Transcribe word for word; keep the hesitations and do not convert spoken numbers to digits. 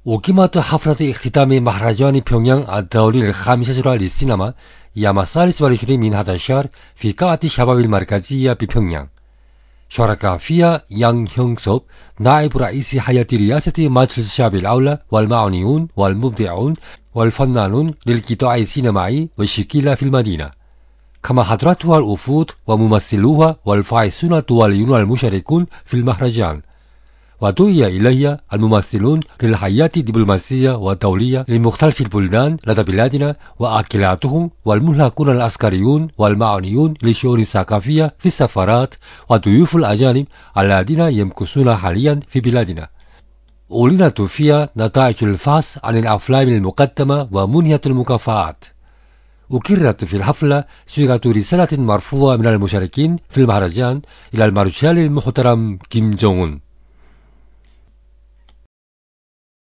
أقيمت حفلة اختتام مهرجان بيونغيانغ الدولي الخامس عشر للسينما يوم الثالث والعشرين من هذا الشهر في قاعة الشباب المركزية ببيونغيانغ. شارك فيها يانغ هيونغ سوب نائب رئيس هيئة رئاسة مجلس الشعب الأعلى والمعنيون والمبدعون والفنانون للقطاع السينمائي والشكل في المدينة. كما حضرتها الوفود وممثلوها والفائزون الدوليون المشاركون في المهرجان. ودعي إليها الممثلون للهيئات الدبلوماسية والدولية لمختلف البلدان لدى بلادنا وأكلاتهم والملحقون العسكريون والمعنيون للشؤون الثقافية في السفارات وضيوف الأجانب الذين يمكثون حاليا في بلادنا. أعلنت فيها نتائج الفحص عن الأفلام المقدمة ومنحة المكافآت. أكررت في الحفلة صيغة رسالة مرفوعة من المشاركين في المهرجان إلى المارشال المحترم كيم جونغ أون.